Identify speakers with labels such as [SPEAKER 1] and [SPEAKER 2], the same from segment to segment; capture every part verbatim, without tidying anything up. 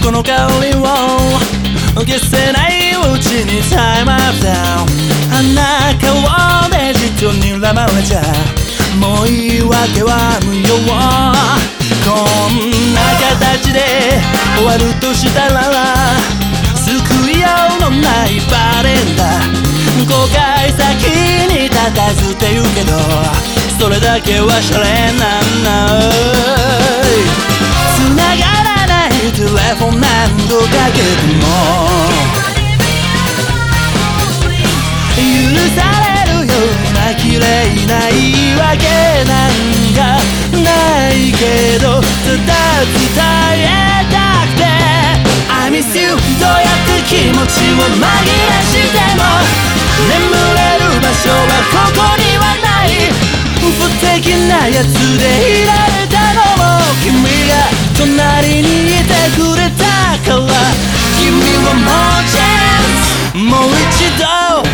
[SPEAKER 1] この香りを消せないうちに Time up down 鼻顔でじっと睨まれちゃもう言い訳は無用こんな形で終わるとしたら救いようのないバレンダ後悔先に佇って言うけどそれだけはシャレなんない繋がらないテレフォン何度かけても許されるような綺麗な言い訳なんかないけどただ伝えたくて I miss you どうやって気持ちを紛らしても眠れる場所はここにはない不敵なやつでいられたのも君が隣にいてくれたから君はもうチャンスもう一度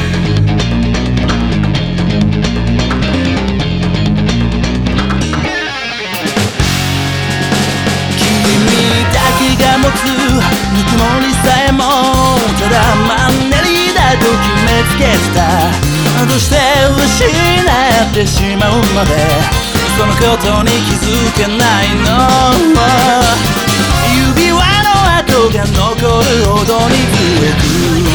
[SPEAKER 1] 君だけが持つぬくもりさえもただマンネリだと決めつけてたどうして失ってしまうまでそのことに気づけないの指輪の跡が残るほどに強く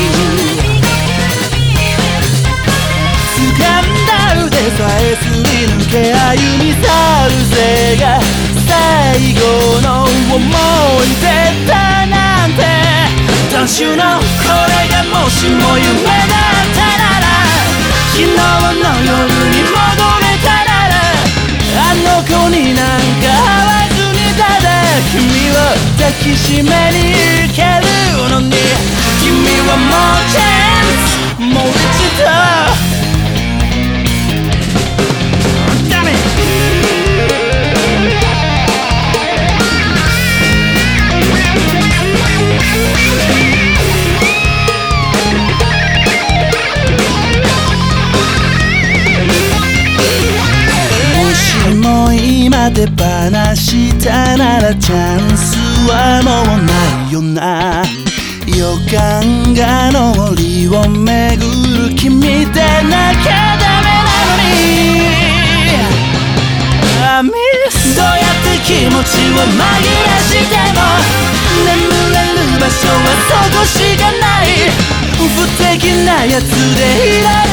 [SPEAKER 1] 掴んだ腕さえすり抜け歩み去るぜが最後の思い出だなんて今週のこれがもしも夢だったなら昨日の夜に戻れたならあの子になんか会わずにただ君を抱きしめに行けるのに君はもうチャンスもう一度ダメ今手放したならチャンスはもうないよな予感が脳裏を巡る君でなきゃダメなのに I miss どうやって気持ちを紛らしても眠れる場所はそこしかない不敵なやつでいられ